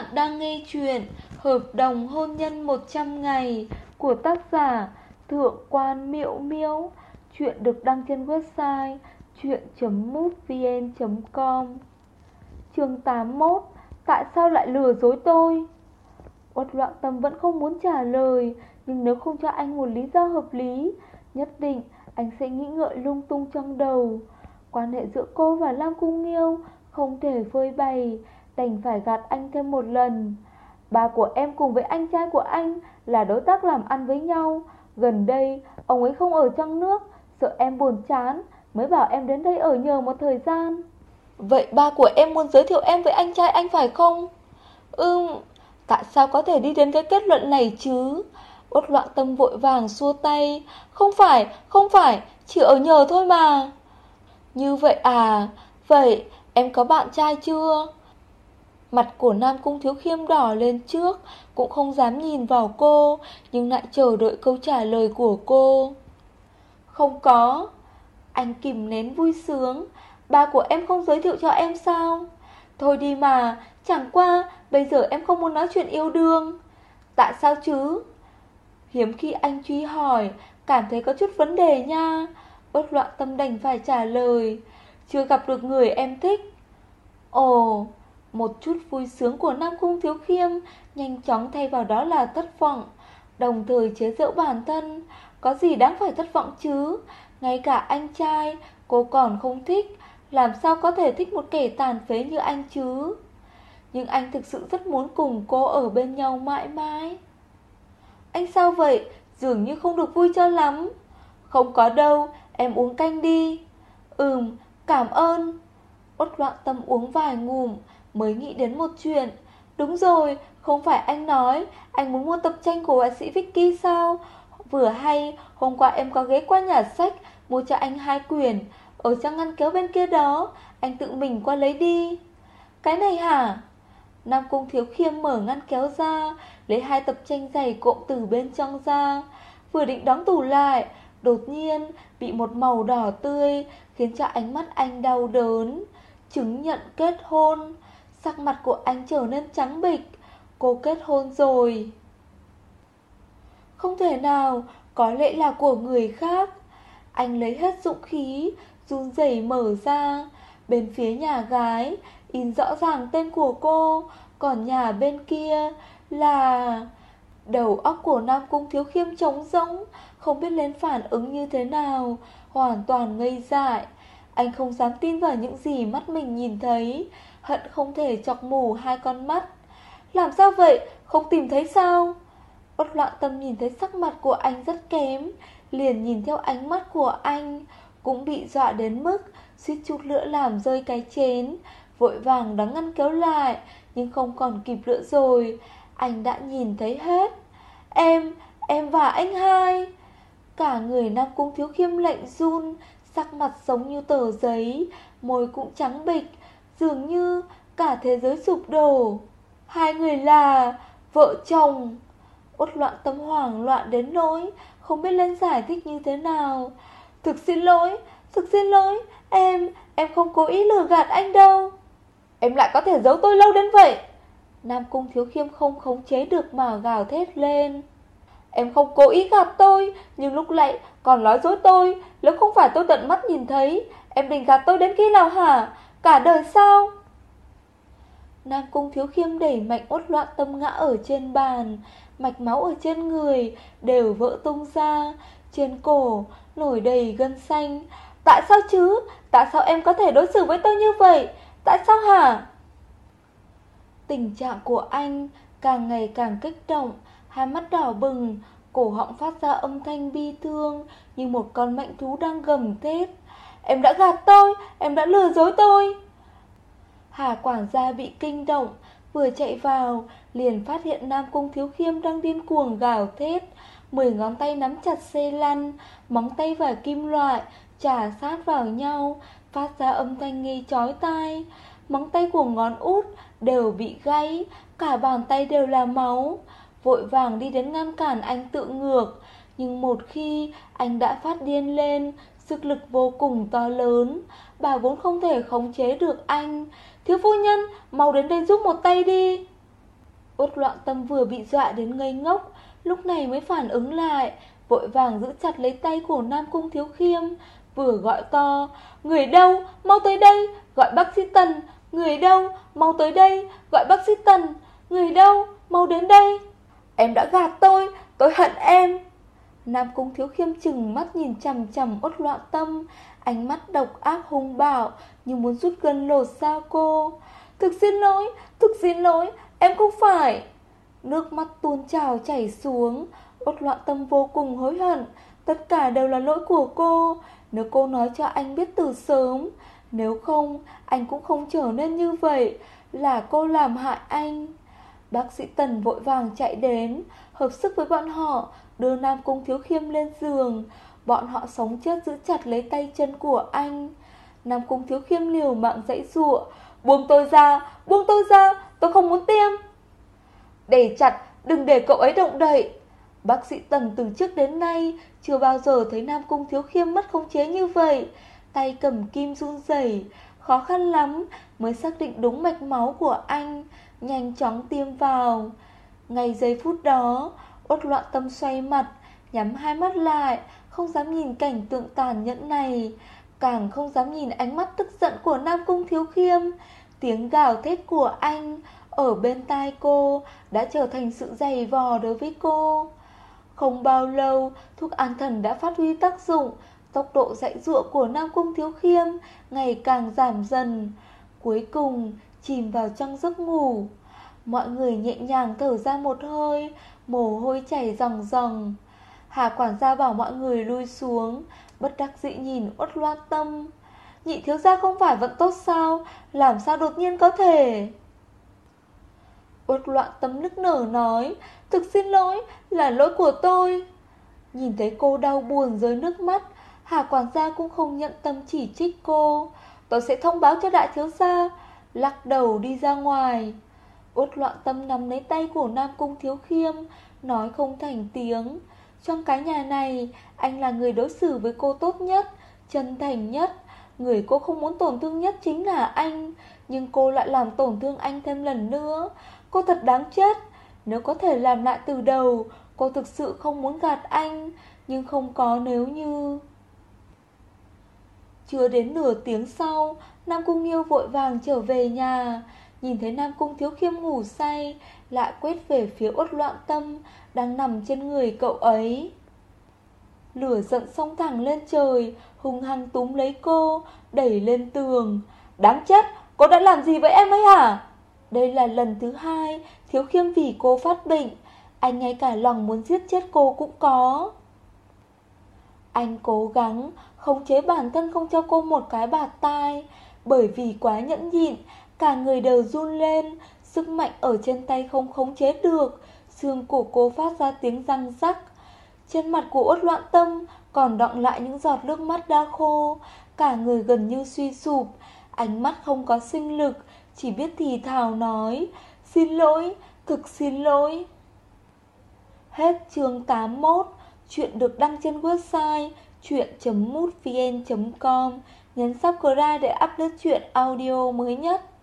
đang nghe chuyện Hợp đồng hôn nhân 100 ngày của tác giả Thượng quan Miễu Miễu. Chuyện được đăng trên website chuyện.mútvn.com. Chương 81. Tại sao lại lừa dối tôi? Uất Loạn Tâm vẫn không muốn trả lời, nhưng nếu không cho anh một lý do hợp lý, nhất định anh sẽ nghĩ ngợi lung tung trong đầu. Quan hệ giữa cô và Lam Cung Nghiêu không thể phơi bày, đành phải gạt anh thêm một lần. Ba của em cùng với anh trai của anh là đối tác làm ăn với nhau. Gần đây ông ấy không ở trong nước, sợ em buồn chán mới bảo em đến đây ở nhờ một thời gian. Vậy ba của em muốn giới thiệu em với anh trai anh phải không? Tại sao có thể đi đến cái kết luận này chứ? Uất Loạn Tâm vội vàng xua tay. Không phải, chỉ ở nhờ thôi mà. Như vậy à? Vậy em có bạn trai chưa? Mặt của Nam Cung Thiếu Khiêm đỏ lên trước, cũng không dám nhìn vào cô, nhưng lại chờ đợi câu trả lời của cô. Không có. Anh kìm nén vui sướng. Ba của em không giới thiệu cho em sao? Thôi đi mà, chẳng qua bây giờ em không muốn nói chuyện yêu đương. Tại sao chứ? Hiếm khi anh truy hỏi, cảm thấy có chút vấn đề nha. Uất Loạn Tâm đành phải trả lời. Chưa gặp được người em thích. Ồ, một chút vui sướng của Nam Cung Thiếu Khiêm nhanh chóng thay vào đó là thất vọng, đồng thời chế giễu bản thân. Có gì đáng phải thất vọng chứ? Ngay cả anh trai cô còn không thích, làm sao có thể thích một kẻ tàn phế như anh chứ? Nhưng anh thực sự rất muốn cùng cô ở bên nhau mãi mãi. Anh sao vậy? Dường như không được vui cho lắm. Không có đâu, em uống canh đi. Cảm ơn. Uất Loạn Tâm uống vài ngụm mới nghĩ đến một chuyện. Đúng rồi, không phải anh nói anh muốn mua tập tranh của họa sĩ Vicky sao? Vừa hay hôm qua em có ghé qua nhà sách mua cho anh 2 quyển. Ở trong ngăn kéo bên kia đó, anh tự mình qua lấy đi. Cái này hả? Nam Cung Thiếu Khiêm mở ngăn kéo ra, lấy 2 tập tranh dày cộm từ bên trong ra. Vừa định đóng tủ lại, đột nhiên bị một màu đỏ tươi khiến cho ánh mắt anh đau đớn. Chứng nhận kết hôn. Sắc mặt của anh trở nên trắng bệch. Cô kết hôn rồi. Không thể nào, có lẽ là của người khác. Anh lấy hết dũng khí, run rẩy mở ra. Bên phía nhà gái in rõ ràng tên của cô, còn nhà bên kia là... Đầu óc của Nam Cung Thiếu Khiêm trống rỗng, không biết lên phản ứng như thế nào, hoàn toàn ngây dại. Anh không dám tin vào những gì mắt mình nhìn thấy, hận không thể chọc mù 2 con mắt. Làm sao vậy? Không tìm thấy sao? Uất Loạn Tâm nhìn thấy sắc mặt của anh rất kém, liền nhìn theo ánh mắt của anh, cũng bị dọa đến mức suýt chút nữa làm rơi cái chén. Vội vàng đóng ngăn kéo lại, nhưng không còn kịp nữa rồi. Anh đã nhìn thấy hết. Em và anh hai. Cả người Nam Cung Thiếu Khiêm lạnh run, sắc mặt giống như tờ giấy, môi cũng trắng bệch, dường như cả thế giới sụp đổ. 2 người là vợ chồng. Uất Loạn Tâm hoảng loạn đến nỗi không biết lên giải thích như thế nào. Thực xin lỗi, em không cố ý lừa gạt anh đâu. Em lại có thể giấu tôi lâu đến vậy? Nam Cung Thiếu Khiêm không khống chế được mà gào thét lên. Em không cố ý gạt tôi, nhưng lúc lại còn nói dối tôi. Nếu không phải tôi tận mắt nhìn thấy, em định gạt tôi đến khi nào hả? Cả đời sao? Nam Cung Thiếu Khiêm đẩy mạnh Uất Loạn Tâm ngã ở trên bàn. Mạch máu ở trên người đều vỡ tung ra, trên cổ nổi đầy gân xanh. Tại sao chứ? Tại sao em có thể đối xử với tôi như vậy? Tại sao hả? Tình trạng của anh càng ngày càng kích động, hai mắt đỏ bừng, cổ họng phát ra âm thanh bi thương như một con mãnh thú đang gầm thét. Em đã gạt tôi, em đã lừa dối tôi. Hà quản gia bị kinh động, vừa chạy vào liền phát hiện Nam Cung Thiếu Khiêm đang điên cuồng gào thét. 10 ngón tay nắm chặt xe lăn, móng tay và kim loại chà sát vào nhau, phát ra âm thanh nghe chói tai. Móng tay của ngón út đều bị gãy, cả bàn tay đều là máu. Vội vàng đi đến ngăn cản anh tự ngược, nhưng một khi anh đã phát điên lên, sức lực vô cùng to lớn, bà vốn không thể khống chế được anh. Thiếu phu nhân, mau đến đây giúp một tay đi. Uất Loạn Tâm vừa bị dọa đến ngây ngốc, lúc này mới phản ứng lại, vội vàng giữ chặt lấy tay của Nam Cung Thiếu Khiêm, vừa gọi to: người đâu, mau tới đây, gọi bác sĩ Tần. Người đâu, mau tới đây, gọi bác sĩ Tần. Người đâu, mau đến đây. Em đã gạt tôi hận em. Nam Cung Thiếu Khiêm chừng mắt nhìn chằm chằm Uất Loạn Tâm, ánh mắt độc ác hung bạo như muốn rút gân lột da cô. Thực xin lỗi, em không phải. Nước mắt tuôn trào chảy xuống. Uất Loạn Tâm vô cùng hối hận. Tất cả đều là lỗi của cô. Nếu cô nói cho anh biết từ sớm, nếu không anh cũng không trở nên như vậy. Là cô làm hại anh. Bác sĩ Tần vội vàng chạy đến, hợp sức với bọn họ, đưa Nam Cung Thiếu Khiêm lên giường. Bọn họ sống chết giữ chặt lấy tay chân của anh. Nam Cung Thiếu Khiêm liều mạng giãy giụa: buông tôi ra, tôi không muốn tiêm. Để chặt, đừng để cậu ấy động đậy. Bác sĩ Tần từ trước đến nay chưa bao giờ thấy Nam Cung Thiếu Khiêm mất khống chế như vậy. Tay cầm kim run rẩy, khó khăn lắm mới xác định đúng mạch máu của anh, nhanh chóng tiêm vào. Ngay giây phút đó, Uất Loạn Tâm xoay mặt, nhắm hai mắt lại, không dám nhìn cảnh tượng tàn nhẫn này, càng không dám nhìn ánh mắt tức giận của Nam Cung Thiếu Khiêm. Tiếng gào thét của anh ở bên tai cô đã trở thành sự giày vò đối với cô. Không bao lâu, thuốc an thần đã phát huy tác dụng. Tốc độ giãy giụa của Nam Cung Thiếu Khiêm ngày càng giảm dần, cuối cùng chìm vào trong giấc ngủ. Mọi người nhẹ nhàng thở ra một hơi, mồ hôi chảy ròng ròng. Hà quản gia bảo mọi người lui xuống, bất đắc dĩ nhìn Uất Loan Tâm. Nhị thiếu gia không phải vẫn tốt sao, làm sao đột nhiên có thể? Uất Loạn Tâm nức nở nói: thực xin lỗi, là lỗi của tôi. Nhìn thấy cô đau buồn rơi nước mắt, Hà quản gia cũng không nhận tâm chỉ trích cô. Tôi sẽ thông báo cho đại thiếu gia. Lắc đầu đi ra ngoài. Uất Loạn Tâm nắm lấy tay của Nam Cung Thiếu Khiêm, nói không thành tiếng. Trong cái nhà này, anh là người đối xử với cô tốt nhất, chân thành nhất. Người cô không muốn tổn thương nhất chính là anh, nhưng cô lại làm tổn thương anh thêm lần nữa. Cô thật đáng chết. Nếu có thể làm lại từ đầu, cô thực sự không muốn gạt anh, nhưng không có nếu như. Chưa đến nửa tiếng sau, Nam Cung Nghiêu vội vàng trở về nhà. Nhìn thấy Nam Cung Thiếu Khiêm ngủ say, lại quét về phía Uất Loạn Tâm đang nằm trên người cậu ấy. Lửa giận xông thẳng lên trời, hung hăng túm lấy cô, đẩy lên tường. Đáng chết, cô đã làm gì với em ấy hả? Đây là lần thứ hai Thiếu Khiêm vì cô phát bệnh. Anh ngay cả lòng muốn giết chết cô cũng có. Anh cố gắng khống chế bản thân không cho cô một cái bạt tai. Bởi vì quá nhẫn nhịn, cả người đều run lên. Sức mạnh ở trên tay không khống chế được. Xương của cô phát ra tiếng răng rắc. Trên mặt của Uất Loạn Tâm còn đọng lại những giọt nước mắt đã khô. Cả người gần như suy sụp, ánh mắt không có sinh lực, chỉ biết thì thào nói: xin lỗi, thực xin lỗi. Hết chương 81. Chuyện được đăng trên website chuyện.mútvn.com. Nhấn subscribe để upload chuyện audio mới nhất.